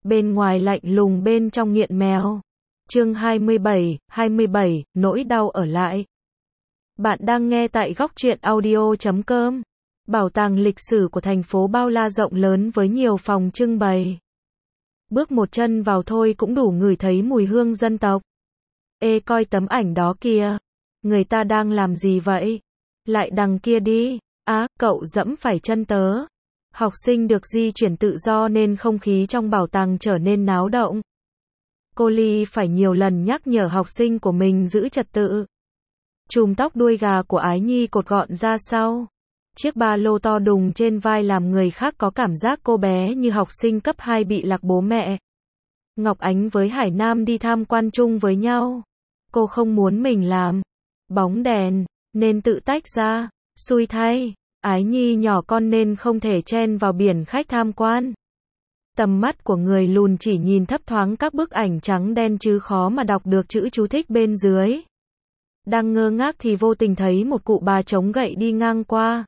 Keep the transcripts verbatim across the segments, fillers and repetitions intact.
bên ngoài lạnh lùng bên trong nghiện mèo. Chương hai mươi bảy, hai mươi bảy, nỗi đau ở lại. Bạn đang nghe tại góc truyện audio chấm com. Bảo tàng lịch sử của thành phố bao la rộng lớn với nhiều phòng trưng bày. Bước một chân vào thôi cũng đủ ngửi thấy mùi hương dân tộc. Ê coi tấm ảnh đó kìa. Người ta đang làm gì vậy? Lại đằng kia đi. Á, cậu dẫm phải chân tớ. Học sinh được di chuyển tự do nên không khí trong bảo tàng trở nên náo động. Cô Ly phải nhiều lần nhắc nhở học sinh của mình giữ trật tự. Chùm tóc đuôi gà của Ái Nhi cột gọn ra sau. Chiếc ba lô to đùng trên vai làm người khác có cảm giác cô bé như học sinh cấp hai bị lạc bố mẹ. Ngọc Ánh với Hải Nam đi tham quan chung với nhau. Cô không muốn mình làm bóng đèn, nên tự tách ra. Xui thay, Ái Nhi nhỏ con nên không thể chen vào biển khách tham quan. Tầm mắt của người lùn chỉ nhìn thấp thoáng các bức ảnh trắng đen chứ khó mà đọc được chữ chú thích bên dưới. Đang ngơ ngác thì vô tình thấy một cụ bà chống gậy đi ngang qua.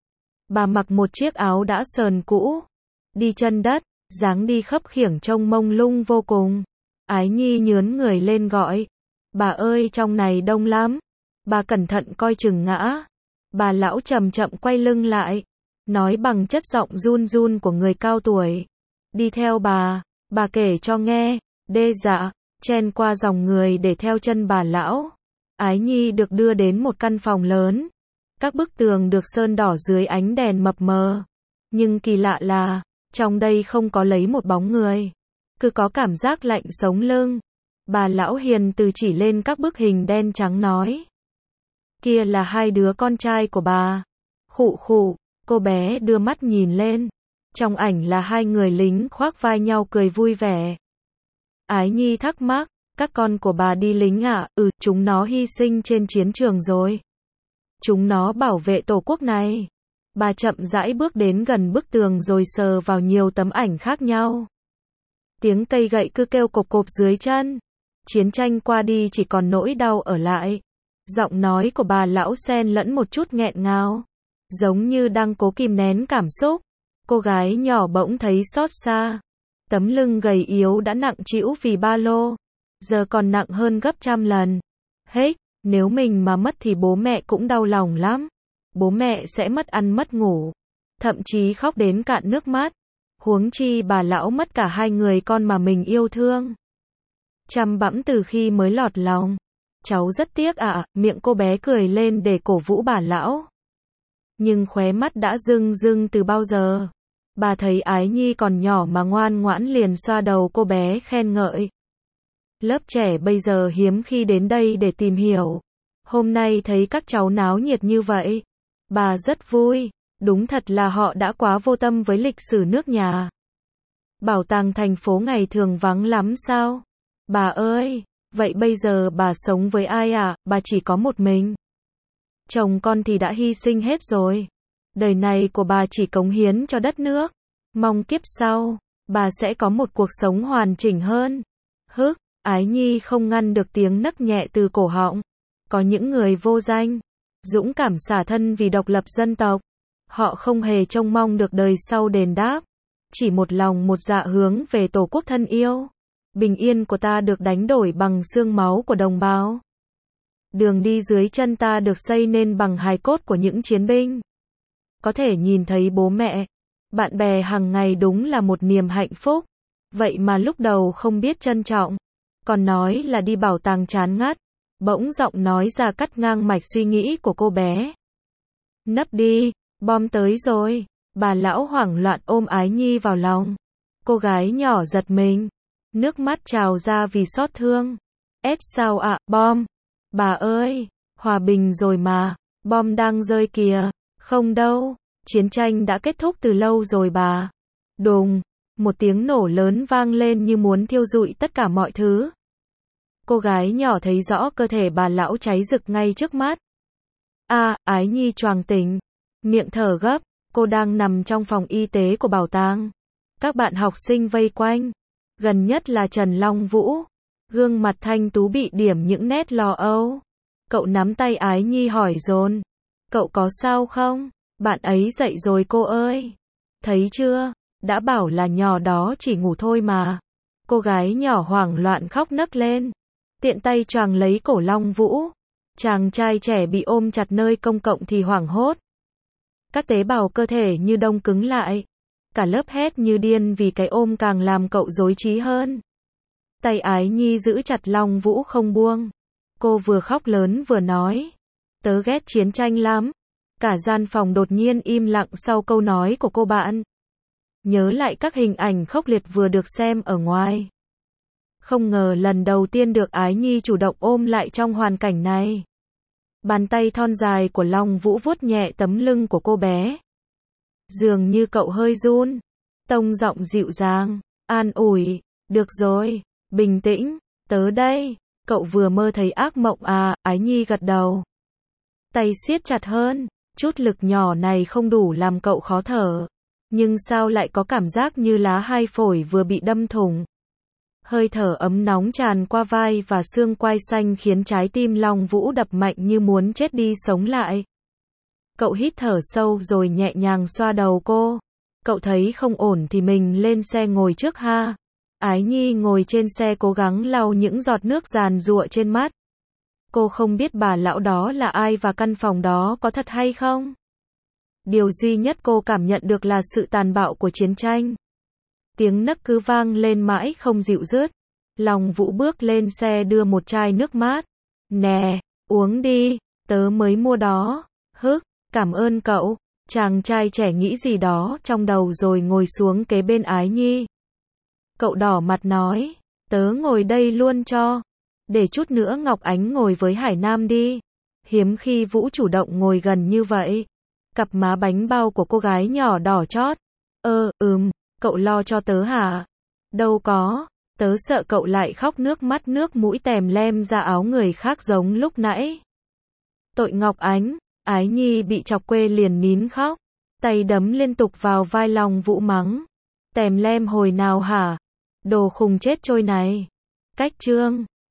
Bà mặc một chiếc áo đã sờn cũ, đi chân đất, dáng đi khấp khiễng trông mông lung vô cùng. Ái Nhi nhướn người lên gọi, bà ơi trong này đông lắm, bà cẩn thận coi chừng ngã. Bà lão chậm chậm quay lưng lại, nói bằng chất giọng run run của người cao tuổi. Đi theo bà, bà kể cho nghe. Đê dạ, chen qua dòng người để theo chân bà lão. Ái Nhi được đưa đến một căn phòng lớn. Các bức tường được sơn đỏ dưới ánh đèn mập mờ. Nhưng kỳ lạ là, trong đây không có lấy một bóng người. Cứ có cảm giác lạnh sống lưng. Bà lão hiền từ chỉ lên các bức hình đen trắng nói. Kia là hai đứa con trai của bà. Khụ khụ, cô bé đưa mắt nhìn lên. Trong ảnh là hai người lính khoác vai nhau cười vui vẻ. Ái Nhi thắc mắc, các con của bà đi lính à? Ừ, chúng nó hy sinh trên chiến trường rồi. Chúng nó bảo vệ tổ quốc này. Bà chậm rãi bước đến gần bức tường rồi sờ vào nhiều tấm ảnh khác nhau. Tiếng cây gậy cứ kêu cộp cộp dưới chân. Chiến tranh qua đi chỉ còn nỗi đau ở lại. Giọng nói của bà lão xen lẫn một chút nghẹn ngào, giống như đang cố kìm nén cảm xúc. Cô gái nhỏ bỗng thấy xót xa. Tấm lưng gầy yếu đã nặng trĩu vì ba lô, giờ còn nặng hơn gấp trăm lần. Hết, nếu mình mà mất thì bố mẹ cũng đau lòng lắm. Bố mẹ sẽ mất ăn mất ngủ, thậm chí khóc đến cạn nước mắt. Huống chi bà lão mất cả hai người con mà mình yêu thương. Chăm bẵm từ khi mới lọt lòng. Cháu rất tiếc ạ, à, miệng cô bé cười lên để cổ vũ bà lão. Nhưng khóe mắt đã rưng rưng từ bao giờ. Bà thấy Ái Nhi còn nhỏ mà ngoan ngoãn liền xoa đầu cô bé khen ngợi. Lớp trẻ bây giờ hiếm khi đến đây để tìm hiểu. Hôm nay thấy các cháu náo nhiệt như vậy, bà rất vui. Đúng thật là họ đã quá vô tâm với lịch sử nước nhà. Bảo tàng thành phố ngày thường vắng lắm sao? Bà ơi! Vậy bây giờ bà sống với ai à? Bà chỉ có một mình. Chồng con thì đã hy sinh hết rồi. Đời này của bà chỉ cống hiến cho đất nước. Mong kiếp sau, bà sẽ có một cuộc sống hoàn chỉnh hơn. Hức, Ái Nhi không ngăn được tiếng nấc nhẹ từ cổ họng. Có những người vô danh, dũng cảm xả thân vì độc lập dân tộc. Họ không hề trông mong được đời sau đền đáp. Chỉ một lòng một dạ hướng về tổ quốc thân yêu. Bình yên của ta được đánh đổi bằng xương máu của đồng bào. Đường đi dưới chân ta được xây nên bằng hài cốt của những chiến binh. Có thể nhìn thấy bố mẹ, bạn bè hàng ngày đúng là một niềm hạnh phúc. Vậy mà lúc đầu không biết trân trọng, còn nói là đi bảo tàng chán ngắt. Bỗng giọng nói ra cắt ngang mạch suy nghĩ của cô bé. Nấp đi, bom tới rồi. Bà lão hoảng loạn ôm Ái Nhi vào lòng. Cô gái nhỏ giật mình, nước mắt trào ra vì xót thương. Ết sao ạ, à, bom? Bà ơi, hòa bình rồi mà, bom đang rơi kìa. Không đâu, chiến tranh đã kết thúc từ lâu rồi bà. Đùng, một tiếng nổ lớn vang lên như muốn thiêu rụi tất cả mọi thứ. Cô gái nhỏ thấy rõ cơ thể bà lão cháy rực ngay trước mắt. A, à, Ái Nhi choàng tỉnh, miệng thở gấp, cô đang nằm trong phòng y tế của bảo tàng. Các bạn học sinh vây quanh, gần nhất là Trần Long Vũ. Gương mặt thanh tú bị điểm những nét lo âu. Cậu nắm tay Ái Nhi hỏi dồn. Cậu có sao không? Bạn ấy dậy rồi cô ơi. Thấy chưa? Đã bảo là nhỏ đó chỉ ngủ thôi mà. Cô gái nhỏ hoảng loạn khóc nấc lên, tiện tay choàng lấy cổ Long Vũ. Chàng trai trẻ bị ôm chặt nơi công cộng thì hoảng hốt. Các tế bào cơ thể như đông cứng lại. Cả lớp hét như điên vì cái ôm càng làm cậu rối trí hơn. Tay Ái Nhi giữ chặt Long Vũ không buông. Cô vừa khóc lớn vừa nói. Tớ ghét chiến tranh lắm. Cả gian phòng đột nhiên im lặng sau câu nói của cô bạn. Nhớ lại các hình ảnh khốc liệt vừa được xem ở ngoài. Không ngờ lần đầu tiên được Ái Nhi chủ động ôm lại trong hoàn cảnh này. Bàn tay thon dài của Long Vũ vuốt nhẹ tấm lưng của cô bé. Dường như cậu hơi run. Tông giọng dịu dàng, an ủi. Được rồi, bình tĩnh, tớ đây. Cậu vừa mơ thấy ác mộng à? Ái Nhi gật đầu. Tay siết chặt hơn. Chút lực nhỏ này không đủ làm cậu khó thở. Nhưng sao lại có cảm giác như lá hai phổi vừa bị đâm thủng. Hơi thở ấm nóng tràn qua vai và xương quai xanh khiến trái tim Long Vũ đập mạnh như muốn chết đi sống lại. Cậu hít thở sâu rồi nhẹ nhàng xoa đầu cô. Cậu thấy không ổn thì mình lên xe ngồi trước ha. Ái Nhi ngồi trên xe cố gắng lau những giọt nước giàn giụa trên mắt. Cô không biết bà lão đó là ai và căn phòng đó có thật hay không. Điều duy nhất cô cảm nhận được là sự tàn bạo của chiến tranh. Tiếng nấc cứ vang lên mãi không dịu dứt. Long Vũ bước lên xe đưa một chai nước mát. Nè, uống đi, tớ mới mua đó. Hức, cảm ơn cậu. Chàng trai trẻ nghĩ gì đó trong đầu rồi ngồi xuống kế bên Ái Nhi. Cậu đỏ mặt nói, tớ ngồi đây luôn cho. Để chút nữa Ngọc Ánh ngồi với Hải Nam đi. Hiếm khi Vũ chủ động ngồi gần như vậy. Cặp má bánh bao của cô gái nhỏ đỏ chót. Ơ, ừm, cậu lo cho tớ hả? Đâu có, tớ sợ cậu lại khóc nước mắt nước mũi tèm lem ra áo người khác giống lúc nãy. Tội Ngọc Ánh, Ái Nhi bị chọc quê liền nín khóc. Tay đấm liên tục vào vai Long Vũ mắng. Tèm lem hồi nào hả? Đồ khùng chết trôi này. Cách chương